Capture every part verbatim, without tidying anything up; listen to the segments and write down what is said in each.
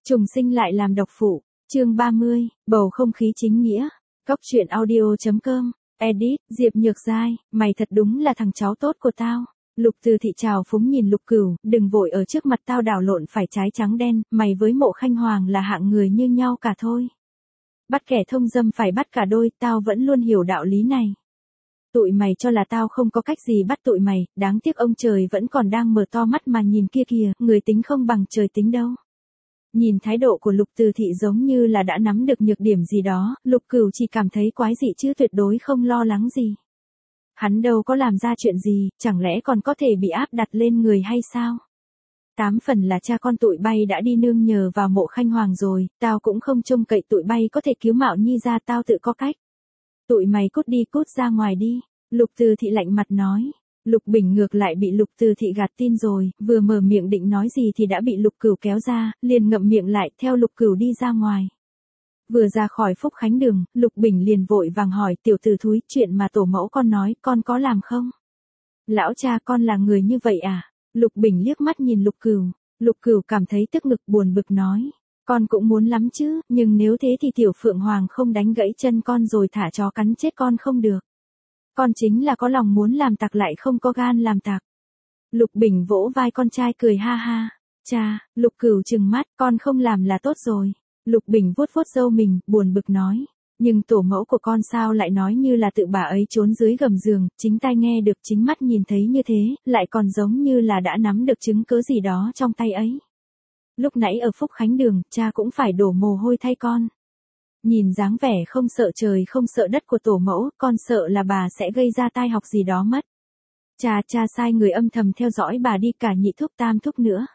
Trùng sinh lại làm độc phụ, chương ba mươi, bầu không khí chính nghĩa. Cốc truyện audio chấm com, edit, Diệp Nhược Giai, mày thật đúng là thằng cháu tốt của tao. Lục Từ Thị trào phúng nhìn Lục Cửu, đừng vội ở trước mặt tao đảo lộn phải trái trắng đen, mày với Mộ Khanh Hoàng là hạng người như nhau cả thôi. Bắt kẻ thông dâm phải bắt cả đôi, tao vẫn luôn hiểu đạo lý này. Tụi mày cho là tao không có cách gì bắt tụi mày, đáng tiếc ông trời vẫn còn đang mở to mắt mà nhìn kia kìa, người tính không bằng trời tính đâu. Nhìn thái độ của Lục Từ Thị giống như là đã nắm được nhược điểm gì đó, Lục Cửu chỉ cảm thấy quái dị chứ tuyệt đối không lo lắng gì. Hắn đâu có làm ra chuyện gì, chẳng lẽ còn có thể bị áp đặt lên người hay sao? Tám phần là cha con tụi bay đã đi nương nhờ vào Mộ Khanh Hoàng rồi, tao cũng không trông cậy tụi bay có thể cứu Mạo Nhi ra, tao tự có cách. Tụi mày cút đi, cút ra ngoài đi, Lục Từ Thị lạnh mặt nói. Lục Bình ngược lại bị Lục Từ Thị gạt tin rồi, vừa mở miệng định nói gì thì đã bị Lục Cửu kéo ra, liền ngậm miệng lại theo Lục Cửu đi ra ngoài. Vừa ra khỏi Phúc Khánh Đường, Lục Bình liền vội vàng hỏi tiểu tử thúi, chuyện mà tổ mẫu con nói, con có làm không? Lão cha, con là người như vậy à? Lục Bình liếc mắt nhìn Lục Cửu, Lục Cửu cảm thấy tức ngực buồn bực nói, con cũng muốn lắm chứ, nhưng nếu thế thì tiểu Phượng Hoàng không đánh gãy chân con rồi thả chó cắn chết con không được. Con chính là có lòng muốn làm tặc lại không có gan làm tặc. Lục Bình vỗ vai con trai cười ha ha. Cha, Lục Cửu trừng mắt, con không làm là tốt rồi. Lục Bình vuốt vuốt râu mình, buồn bực nói. Nhưng tổ mẫu của con sao lại nói như là tự bà ấy trốn dưới gầm giường, chính tai nghe được chính mắt nhìn thấy như thế, lại còn giống như là đã nắm được chứng cớ gì đó trong tay ấy. Lúc nãy ở Phúc Khánh Đường, cha cũng phải đổ mồ hôi thay con. Nhìn dáng vẻ không sợ trời không sợ đất của tổ mẫu, con sợ là bà sẽ gây ra tai họa gì đó mất. Cha cha sai người âm thầm theo dõi bà đi, cả nhị thúc tam thúc nữa.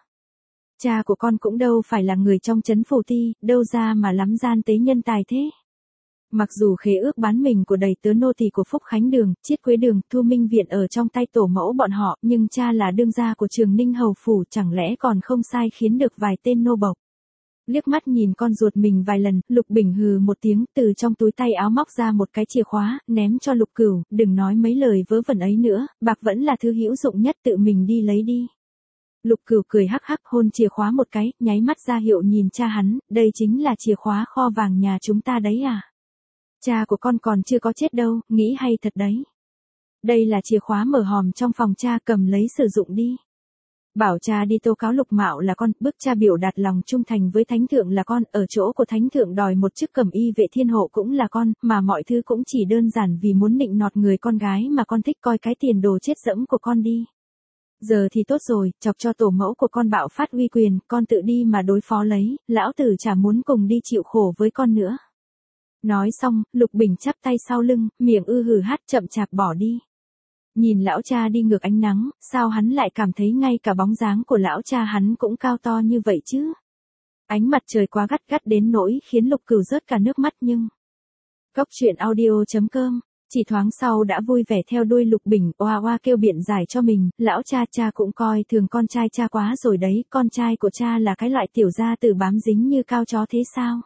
Cha của con cũng đâu phải là người trong trấn Phù Ti, đâu ra mà lắm gian tế nhân tài thế. Mặc dù khế ước bán mình của đầy tớ nô tỳ của Phúc Khánh Đường, Chiết Quế Đường, Thu Minh Viện ở trong tay tổ mẫu bọn họ, nhưng cha là đương gia của Trường Ninh Hầu Phủ, chẳng lẽ còn không sai khiến được vài tên nô bộc. Liếc mắt nhìn con ruột mình vài lần, Lục Bình hừ một tiếng, từ trong túi tay áo móc ra một cái chìa khóa, ném cho Lục Cửu, đừng nói mấy lời vớ vẩn ấy nữa, bạc vẫn là thứ hữu dụng nhất, tự mình đi lấy đi. Lục Cửu cười hắc hắc hôn chìa khóa một cái, nháy mắt ra hiệu nhìn cha hắn, đây chính là chìa khóa kho vàng nhà chúng ta đấy à. Cha của con còn chưa có chết đâu, nghĩ hay thật đấy. Đây là chìa khóa mở hòm trong phòng cha, cầm lấy sử dụng đi. Bảo cha đi tố cáo Lục Mạo là con, bức cha biểu đạt lòng trung thành với thánh thượng là con, ở chỗ của thánh thượng đòi một chức cẩm y vệ thiên hộ cũng là con, mà mọi thứ cũng chỉ đơn giản vì muốn nịnh nọt người con gái mà con thích, coi cái tiền đồ chết dẫm của con đi. Giờ thì tốt rồi, chọc cho tổ mẫu của con bạo phát uy quyền, con tự đi mà đối phó lấy, lão tử chả muốn cùng đi chịu khổ với con nữa. Nói xong, Lục Bình chắp tay sau lưng, miệng ư hừ hát chậm chạp bỏ đi. Nhìn lão cha đi ngược ánh nắng, sao hắn lại cảm thấy ngay cả bóng dáng của lão cha hắn cũng cao to như vậy chứ? Ánh mặt trời quá gắt gắt đến nỗi khiến Lục Cửu rớt cả nước mắt nhưng... Cốc truyện audio chấm com, chỉ thoáng sau đã vui vẻ theo đuôi Lục Bình, oa oa kêu biện giải cho mình, lão cha cha cũng coi thường con trai cha quá rồi đấy, con trai của cha là cái loại tiểu gia tử bám dính như cao chó thế sao?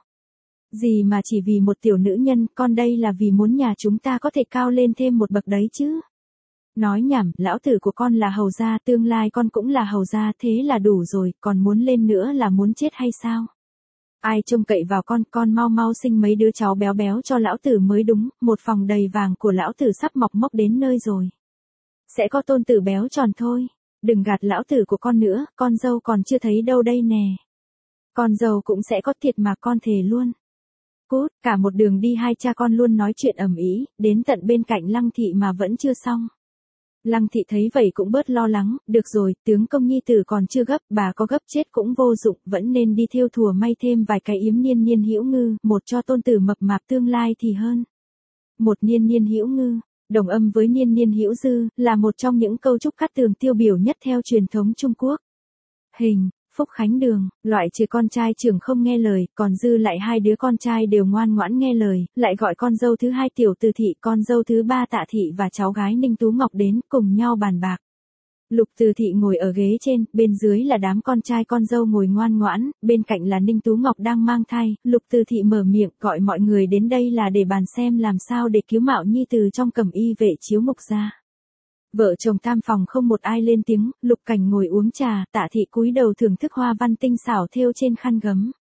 Gì mà chỉ vì một tiểu nữ nhân, con đây là vì muốn nhà chúng ta có thể cao lên thêm một bậc đấy chứ. Nói nhảm, lão tử của con là hầu gia, tương lai con cũng là hầu gia, thế là đủ rồi, còn muốn lên nữa là muốn chết hay sao? Ai trông cậy vào con, con mau mau sinh mấy đứa cháu béo béo cho lão tử mới đúng, một phòng đầy vàng của lão tử sắp mọc mốc đến nơi rồi. Sẽ có tôn tử béo tròn thôi, đừng gạt lão tử của con nữa, con dâu còn chưa thấy đâu đây nè. Con dâu cũng sẽ có thiệt mà con thề luôn. Cút, cả một đường đi hai cha con luôn nói chuyện ầm ĩ, đến tận bên cạnh Lăng Thị mà vẫn chưa xong. Lăng Thị thấy vậy cũng bớt lo lắng, được rồi, tướng công nhi tử còn chưa gấp, bà có gấp chết cũng vô dụng, vẫn nên đi thêu thùa may thêm vài cái yếm niên niên hữu ngư, một cho tôn tử mập mạp tương lai thì hơn. Một niên niên hữu ngư, đồng âm với niên niên hữu dư, là một trong những câu chúc cát tường tiêu biểu nhất theo truyền thống Trung Quốc. Hình Phúc Khánh Đường, loại trừ con trai trưởng không nghe lời, còn dư lại hai đứa con trai đều ngoan ngoãn nghe lời, lại gọi con dâu thứ hai Tiểu Từ Thị, con dâu thứ ba Tạ Thị và cháu gái Ninh Tú Ngọc đến, cùng nhau bàn bạc. Lục Từ Thị ngồi ở ghế trên, bên dưới là đám con trai con dâu ngồi ngoan ngoãn, bên cạnh là Ninh Tú Ngọc đang mang thai, Lục Từ Thị mở miệng gọi mọi người đến đây là để bàn xem làm sao để cứu Mạo Nhi từ trong cẩm y vệ chiếu mục ra. Vợ chồng tam phòng không một ai lên tiếng, Lục Cảnh ngồi uống trà, Tạ Thị cúi đầu thưởng thức hoa văn tinh xảo thêu trên khăn gấm.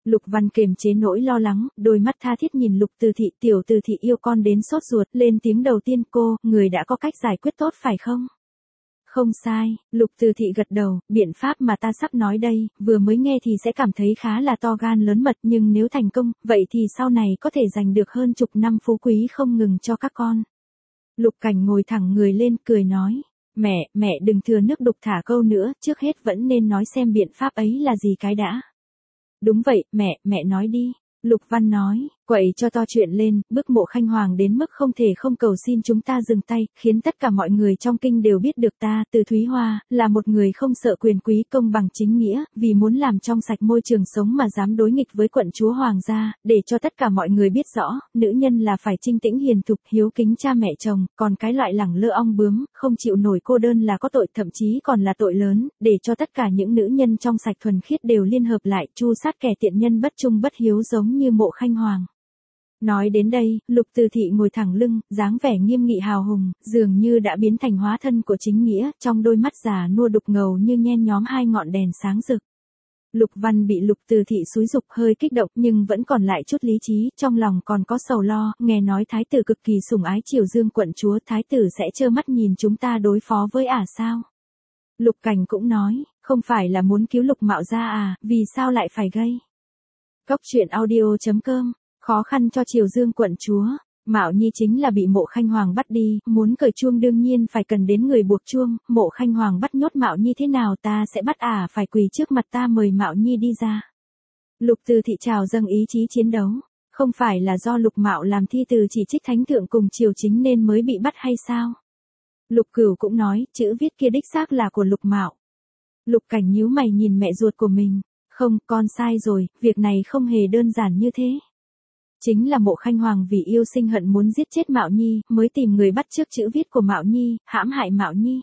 Lục Văn kiềm chế nỗi lo lắng, đôi mắt tha thiết nhìn Lục Từ Thị, tiểu Từ Thị yêu con đến sốt ruột, lên tiếng đầu tiên, cô, người đã có cách giải quyết tốt phải không? Không sai, Lục Từ Thị gật đầu, biện pháp mà ta sắp nói đây, vừa mới nghe thì sẽ cảm thấy khá là to gan lớn mật, nhưng nếu thành công, vậy thì sau này có thể giành được hơn chục năm phú quý không ngừng cho các con. Lục Cảnh ngồi thẳng người lên, cười nói, mẹ, mẹ đừng thừa nước đục thả câu nữa, trước hết vẫn nên nói xem biện pháp ấy là gì cái đã. Đúng vậy, mẹ, mẹ nói đi. Lục Văn nói, quậy cho to chuyện lên, bức Mộ Khanh Hoàng đến mức không thể không cầu xin chúng ta dừng tay, khiến tất cả mọi người trong kinh đều biết được ta, Từ Thúy Hoa, là một người không sợ quyền quý công bằng chính nghĩa, vì muốn làm trong sạch môi trường sống mà dám đối nghịch với quận chúa Hoàng gia, để cho tất cả mọi người biết rõ, nữ nhân là phải trinh tĩnh hiền thục, hiếu kính cha mẹ chồng, còn cái loại lẳng lơ ong bướm, không chịu nổi cô đơn là có tội, thậm chí còn là tội lớn, để cho tất cả những nữ nhân trong sạch thuần khiết đều liên hợp lại, tru sát kẻ tiện nhân bất trung bất hiếu giống như Mộ Khanh Hoàng. Nói đến đây, Lục Từ Thị ngồi thẳng lưng, dáng vẻ nghiêm nghị hào hùng, dường như đã biến thành hóa thân của chính nghĩa, trong đôi mắt già nua đục ngầu như nhen nhóm hai ngọn đèn sáng rực. Lục Văn bị Lục Từ Thị xúi giục hơi kích động nhưng vẫn còn lại chút lý trí, trong lòng còn có sầu lo, nghe nói thái tử cực kỳ sủng ái Triều Dương quận chúa, thái tử sẽ trơ mắt nhìn chúng ta đối phó với ả sao? Lục Cảnh cũng nói, không phải là muốn cứu Lục Mạo gia à, vì sao lại phải gây? Cốc truyện audio chấm com. Khó khăn cho Triều Dương quận chúa, Mạo Nhi chính là bị Mộ Khanh Hoàng bắt đi, muốn cởi chuông đương nhiên phải cần đến người buộc chuông, Mộ Khanh Hoàng bắt nhốt Mạo Nhi thế nào ta sẽ bắt ả à phải quỳ trước mặt ta mời Mạo Nhi đi ra. Lục Từ Thị trào dâng ý chí chiến đấu, không phải là do Lục Mạo làm thi từ chỉ trích thánh thượng cùng triều chính nên mới bị bắt hay sao? Lục Cửu cũng nói, chữ viết kia đích xác là của Lục Mạo. Lục Cảnh nhíu mày nhìn mẹ ruột của mình, không, con sai rồi, việc này không hề đơn giản như thế. Chính là Mộ Khanh Hoàng vì yêu sinh hận muốn giết chết Mạo Nhi, mới tìm người bắt chước chữ viết của Mạo Nhi, hãm hại Mạo Nhi.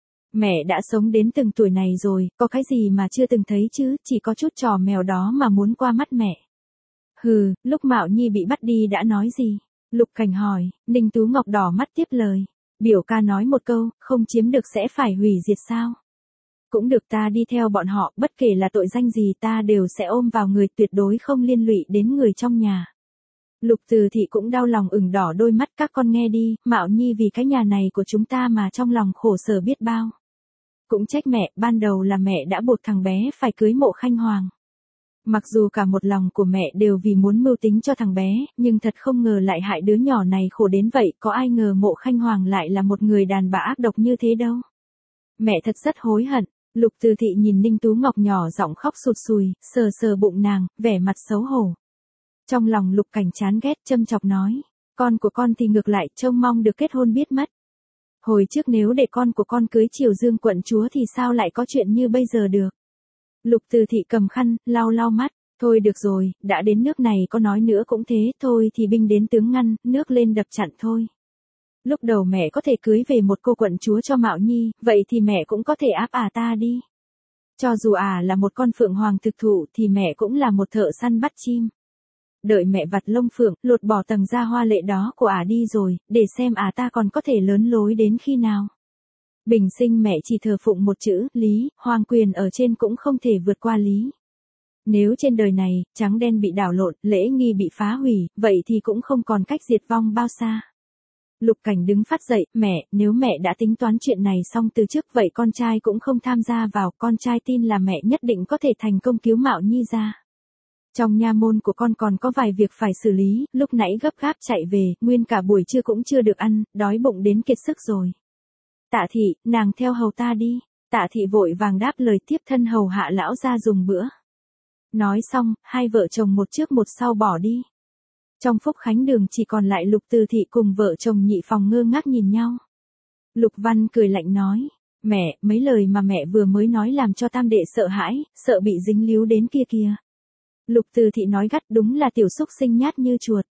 Mẹ đã sống đến từng tuổi này rồi, có cái gì mà chưa từng thấy chứ, chỉ có chút trò mèo đó mà muốn qua mắt mẹ. Hừ, lúc Mạo Nhi bị bắt đi đã nói gì? Lục Cảnh hỏi, Ninh Tú Ngọc đỏ mắt tiếp lời. Biểu ca nói một câu, không chiếm được sẽ phải hủy diệt sao? Cũng được, ta đi theo bọn họ, bất kể là tội danh gì ta đều sẽ ôm vào người, tuyệt đối không liên lụy đến người trong nhà. Lục Từ Thị cũng đau lòng ửng đỏ đôi mắt, các con nghe đi, Mạo Nhi vì cái nhà này của chúng ta mà trong lòng khổ sở biết bao. Cũng trách mẹ, ban đầu là mẹ đã buộc thằng bé phải cưới Mộ Khanh Hoàng. Mặc dù cả một lòng của mẹ đều vì muốn mưu tính cho thằng bé, nhưng thật không ngờ lại hại đứa nhỏ này khổ đến vậy, có ai ngờ Mộ Khanh Hoàng lại là một người đàn bà ác độc như thế đâu. Mẹ thật rất hối hận. Lục Từ Thị nhìn Ninh Tú Ngọc nhỏ giọng khóc sụt sùi, sờ sờ bụng nàng, vẻ mặt xấu hổ. Trong lòng Lục Cảnh chán ghét châm chọc nói, con của con thì ngược lại trông mong được kết hôn biết mất. Hồi trước nếu để con của con cưới Triều Dương quận chúa thì sao lại có chuyện như bây giờ được. Lục Từ Thị cầm khăn, lau lau mắt, thôi được rồi, đã đến nước này có nói nữa cũng thế, thôi thì binh đến tướng ngăn, nước lên đập chặn thôi. Lúc đầu mẹ có thể cưới về một cô quận chúa cho Mạo Nhi, vậy thì mẹ cũng có thể áp ả ta đi. Cho dù ả là một con phượng hoàng thực thụ thì mẹ cũng là một thợ săn bắt chim. Đợi mẹ vặt lông phượng, lột bỏ tầng da hoa lệ đó của ả đi rồi, để xem ả ta còn có thể lớn lối đến khi nào. Bình sinh mẹ chỉ thờ phụng một chữ, lý, hoàng quyền ở trên cũng không thể vượt qua lý. Nếu trên đời này, trắng đen bị đảo lộn, lễ nghi bị phá hủy, vậy thì cũng không còn cách diệt vong bao xa. Lục Cảnh đứng phát dậy, mẹ, nếu mẹ đã tính toán chuyện này xong từ trước vậy con trai cũng không tham gia vào, con trai tin là mẹ nhất định có thể thành công cứu Mạo Nhi ra. Trong nha môn của con còn có vài việc phải xử lý, lúc nãy gấp gáp chạy về, nguyên cả buổi trưa cũng chưa được ăn, đói bụng đến kiệt sức rồi. Tạ thị, nàng theo hầu ta đi. Tạ thị vội vàng đáp lời, tiếp thân hầu hạ lão ra dùng bữa. Nói xong, hai vợ chồng một trước một sau bỏ đi. Trong Phúc Khánh đường chỉ còn lại Lục Từ Thị cùng vợ chồng Nhị Phòng ngơ ngác nhìn nhau. Lục Văn cười lạnh nói, mẹ, mấy lời mà mẹ vừa mới nói làm cho tam đệ sợ hãi, sợ bị dính líu đến kia kìa. Lục Từ Thị nói gắt, đúng là tiểu xúc sinh nhát như chuột.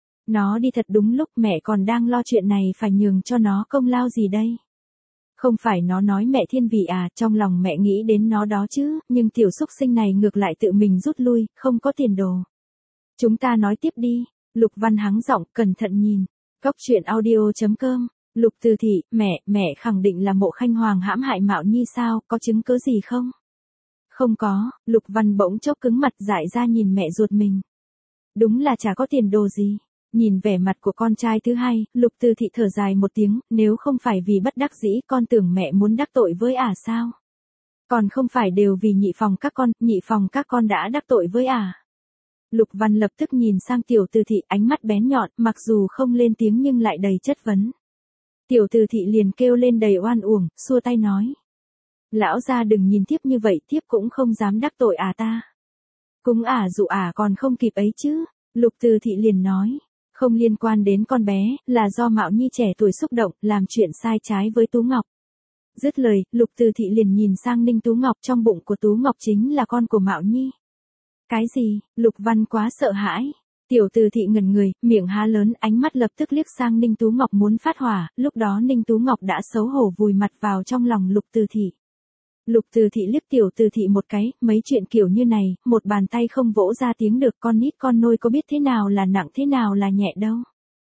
Nó đi thật đúng lúc, mẹ còn đang lo chuyện này phải nhường cho nó công lao gì đây. Không phải nó nói mẹ thiên vị à, trong lòng mẹ nghĩ đến nó đó chứ, nhưng tiểu xúc sinh này ngược lại tự mình rút lui, không có tiền đồ. Chúng ta nói tiếp đi. Lục Văn hắng giọng, cẩn thận nhìn. Cốc truyện audio chấm com. Lục Từ Thị, mẹ, mẹ khẳng định là Mộ Khanh Hoàng hãm hại Mạo Nhi sao, có chứng cứ gì không? Không có, Lục Văn bỗng chốc cứng mặt dại ra nhìn mẹ ruột mình. Đúng là chả có tiền đồ gì. Nhìn vẻ mặt của con trai thứ hai, Lục Từ Thị thở dài một tiếng, nếu không phải vì bất đắc dĩ con tưởng mẹ muốn đắc tội với ả sao? Còn không phải đều vì nhị phòng các con, nhị phòng các con đã đắc tội với ả. Lục Văn lập tức nhìn sang Tiểu Từ Thị, ánh mắt bén nhọn, mặc dù không lên tiếng nhưng lại đầy chất vấn. Tiểu Từ Thị liền kêu lên đầy oan uổng, xua tay nói. Lão gia đừng nhìn tiếp như vậy, tiếp cũng không dám đắc tội ả ta. Cúng ả dụ ả còn không kịp ấy chứ. Lục Từ Thị liền nói. Không liên quan đến con bé, là do Mạo Nhi trẻ tuổi xúc động, làm chuyện sai trái với Tú Ngọc. Dứt lời, Lục Từ Thị liền nhìn sang Ninh Tú Ngọc, trong bụng của Tú Ngọc chính là con của Mạo Nhi. Cái gì? Lục Văn quá sợ hãi. Tiểu Từ Thị ngẩn người, miệng há lớn, ánh mắt lập tức liếc sang Ninh Tú Ngọc muốn phát hỏa, lúc đó Ninh Tú Ngọc đã xấu hổ vùi mặt vào trong lòng Lục Từ Thị. Lục Từ Thị liếc Tiểu Từ Thị một cái, mấy chuyện kiểu như này, một bàn tay không vỗ ra tiếng được, con nít con nôi có biết thế nào là nặng thế nào là nhẹ đâu.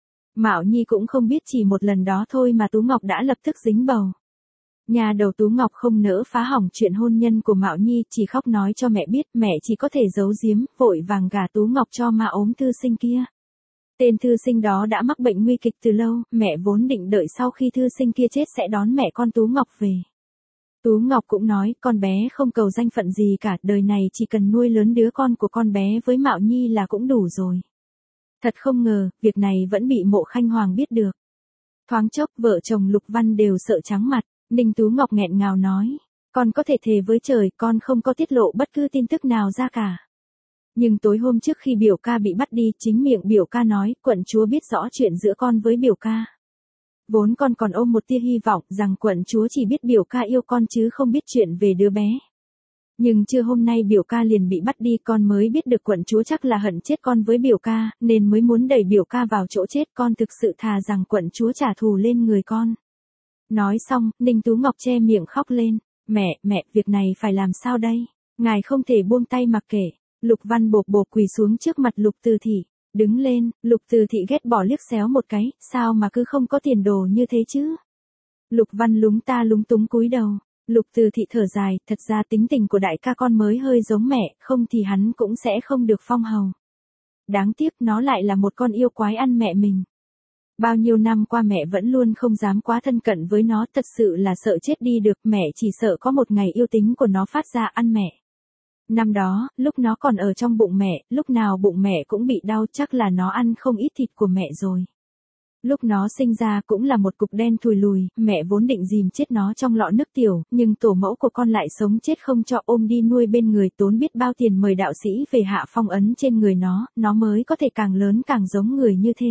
Mạo Nhi cũng không biết chỉ một lần đó thôi mà Tú Ngọc đã lập tức dính bầu. Nhà đầu Tú Ngọc không nỡ phá hỏng chuyện hôn nhân của Mạo Nhi, chỉ khóc nói cho mẹ biết, mẹ chỉ có thể giấu giếm, vội vàng gả Tú Ngọc cho ma ốm thư sinh kia. Tên thư sinh đó đã mắc bệnh nguy kịch từ lâu, mẹ vốn định đợi sau khi thư sinh kia chết sẽ đón mẹ con Tú Ngọc về. Tú Ngọc cũng nói, con bé không cầu danh phận gì cả, đời này chỉ cần nuôi lớn đứa con của con bé với Mạo Nhi là cũng đủ rồi. Thật không ngờ, việc này vẫn bị Mộ Khanh Hoàng biết được. Thoáng chốc, vợ chồng Lục Văn đều sợ trắng mặt, Ninh Tú Ngọc nghẹn ngào nói, con có thể thề với trời, con không có tiết lộ bất cứ tin tức nào ra cả. Nhưng tối hôm trước khi biểu ca bị bắt đi, chính miệng biểu ca nói, quận chúa biết rõ chuyện giữa con với biểu ca. Vốn con còn ôm một tia hy vọng rằng quận chúa chỉ biết biểu ca yêu con chứ không biết chuyện về đứa bé. Nhưng trưa hôm nay biểu ca liền bị bắt đi, con mới biết được quận chúa chắc là hận chết con với biểu ca, nên mới muốn đẩy biểu ca vào chỗ chết, con thực sự thà rằng quận chúa trả thù lên người con. Nói xong, Ninh Tú Ngọc che miệng khóc lên, mẹ, mẹ, việc này phải làm sao đây? Ngài không thể buông tay mặc kệ. Lục Văn bộp bộp quỳ xuống trước mặt Lục Từ Thị, đứng lên, Lục Từ Thị ghét bỏ liếc xéo một cái, sao mà cứ không có tiền đồ như thế chứ? Lục Văn lúng ta lúng túng cúi đầu, Lục Từ Thị thở dài, thật ra tính tình của đại ca con mới hơi giống mẹ, không thì hắn cũng sẽ không được phong hầu. Đáng tiếc nó lại là một con yêu quái ăn mẹ mình. Bao nhiêu năm qua mẹ vẫn luôn không dám quá thân cận với nó, thật sự là sợ chết đi được, mẹ chỉ sợ có một ngày yêu tính của nó phát ra ăn mẹ. Năm đó, lúc nó còn ở trong bụng mẹ, lúc nào bụng mẹ cũng bị đau, chắc là nó ăn không ít thịt của mẹ rồi. Lúc nó sinh ra cũng là một cục đen thùi lùi, mẹ vốn định dìm chết nó trong lọ nước tiểu, nhưng tổ mẫu của con lại sống chết không cho ôm đi nuôi bên người, tốn biết bao tiền mời đạo sĩ về hạ phong ấn trên người nó, nó mới có thể càng lớn càng giống người như thế.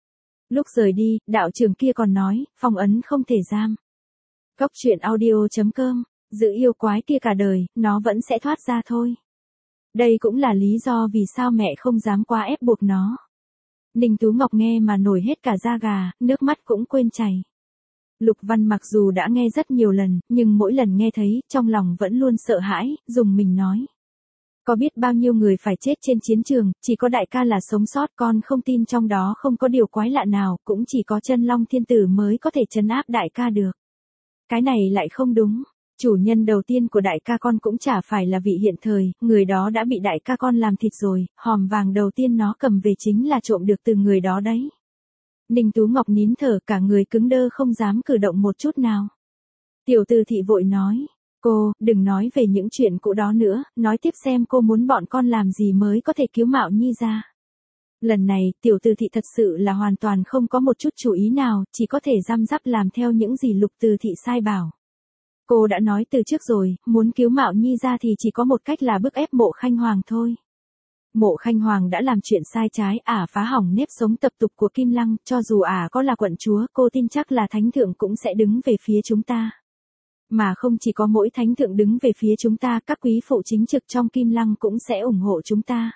Lúc rời đi, đạo trưởng kia còn nói, phong ấn không thể giam. Góc truyện audio chấm com, giữ yêu quái kia cả đời, nó vẫn sẽ thoát ra thôi. Đây cũng là lý do vì sao mẹ không dám quá ép buộc nó. Ninh Tú Ngọc nghe mà nổi hết cả da gà, nước mắt cũng quên chảy. Lục Văn mặc dù đã nghe rất nhiều lần, nhưng mỗi lần nghe thấy, trong lòng vẫn luôn sợ hãi, dùng mình nói. Có biết bao nhiêu người phải chết trên chiến trường, chỉ có đại ca là sống sót, con không tin trong đó không có điều quái lạ nào, cũng chỉ có Chân Long Thiên Tử mới có thể trấn áp đại ca được. Cái này lại không đúng. Chủ nhân đầu tiên của đại ca con cũng chả phải là vị hiện thời, người đó đã bị đại ca con làm thịt rồi, hòm vàng đầu tiên nó cầm về chính là trộm được từ người đó đấy. Ninh Tú Ngọc nín thở, cả người cứng đơ không dám cử động một chút nào. Tiểu Từ Thị vội nói, cô, đừng nói về những chuyện cũ đó nữa, nói tiếp xem cô muốn bọn con làm gì mới có thể cứu Mạo Nhi ra. Lần này, Tiểu Từ Thị thật sự là hoàn toàn không có một chút chú ý nào, chỉ có thể răm rắp làm theo những gì Lục Từ Thị sai bảo. Cô đã nói từ trước rồi, muốn cứu Mạo Nhi ra thì chỉ có một cách là bức ép Mộ Khanh Hoàng thôi. Mộ Khanh Hoàng đã làm chuyện sai trái, ả phá hỏng nếp sống tập tục của Kim Lăng, cho dù ả có là quận chúa, cô tin chắc là thánh thượng cũng sẽ đứng về phía chúng ta. Mà không chỉ có mỗi thánh thượng đứng về phía chúng ta, các quý phụ chính trực trong Kim Lăng cũng sẽ ủng hộ chúng ta.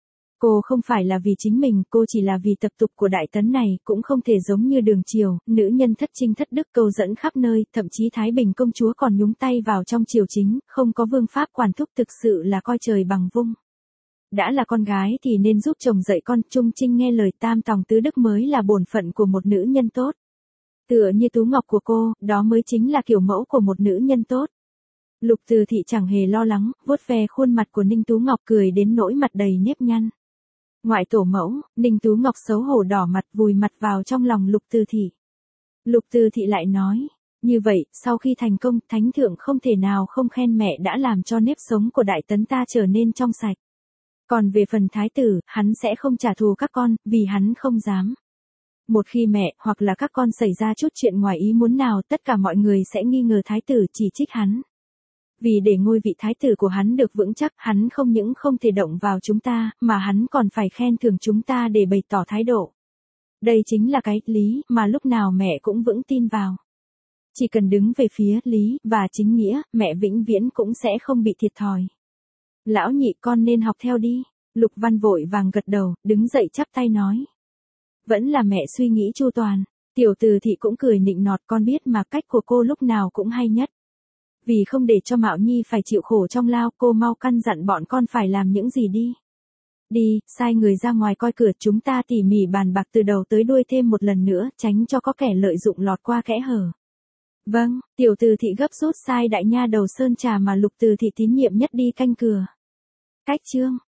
Cô không phải là vì chính mình, cô chỉ là vì tập tục của đại tấn này, cũng không thể giống như Đường Triều, nữ nhân thất trinh thất đức cầu dẫn khắp nơi, thậm chí Thái Bình công chúa còn nhúng tay vào trong triều chính, không có vương pháp quản thúc, thực sự là coi trời bằng vung. Đã là con gái thì nên giúp chồng dạy con, trung trinh nghe lời, tam tòng tứ đức mới là bổn phận của một nữ nhân tốt. Tựa như Tú Ngọc của cô, đó mới chính là kiểu mẫu của một nữ nhân tốt. Lục Từ Thị chẳng hề lo lắng, vuốt ve khuôn mặt của Ninh Tú Ngọc cười đến nỗi mặt đầy nếp nhăn. Ngoại tổ mẫu, Ninh Tú Ngọc xấu hổ đỏ mặt vùi mặt vào trong lòng Lục Từ Thị. Lục Từ Thị lại nói, như vậy, sau khi thành công, thánh thượng không thể nào không khen mẹ đã làm cho nếp sống của đại tấn ta trở nên trong sạch. Còn về phần thái tử, hắn sẽ không trả thù các con, vì hắn không dám. Một khi mẹ, hoặc là các con xảy ra chút chuyện ngoài ý muốn nào, tất cả mọi người sẽ nghi ngờ thái tử chỉ trích hắn. Vì để ngôi vị thái tử của hắn được vững chắc, hắn không những không thể động vào chúng ta, mà hắn còn phải khen thưởng chúng ta để bày tỏ thái độ. Đây chính là cái lý mà lúc nào mẹ cũng vững tin vào. Chỉ cần đứng về phía lý và chính nghĩa, mẹ vĩnh viễn cũng sẽ không bị thiệt thòi. Lão nhị con nên học theo đi. Lục Văn vội vàng gật đầu, đứng dậy chắp tay nói. Vẫn là mẹ suy nghĩ chu toàn. Tiểu Từ Thị cũng cười nịnh nọt, con biết mà, cách của cô lúc nào cũng hay nhất. Vì không để cho Mạo Nhi phải chịu khổ trong lao, cô mau căn dặn bọn con phải làm những gì đi. Đi, sai người ra ngoài coi cửa, chúng ta tỉ mỉ bàn bạc từ đầu tới đuôi thêm một lần nữa, tránh cho có kẻ lợi dụng lọt qua kẽ hở. Vâng, Tiểu Từ Thị gấp rút sai đại nha đầu Sơn Trà mà Lục Từ Thị tín nhiệm nhất đi canh cửa. Cách chương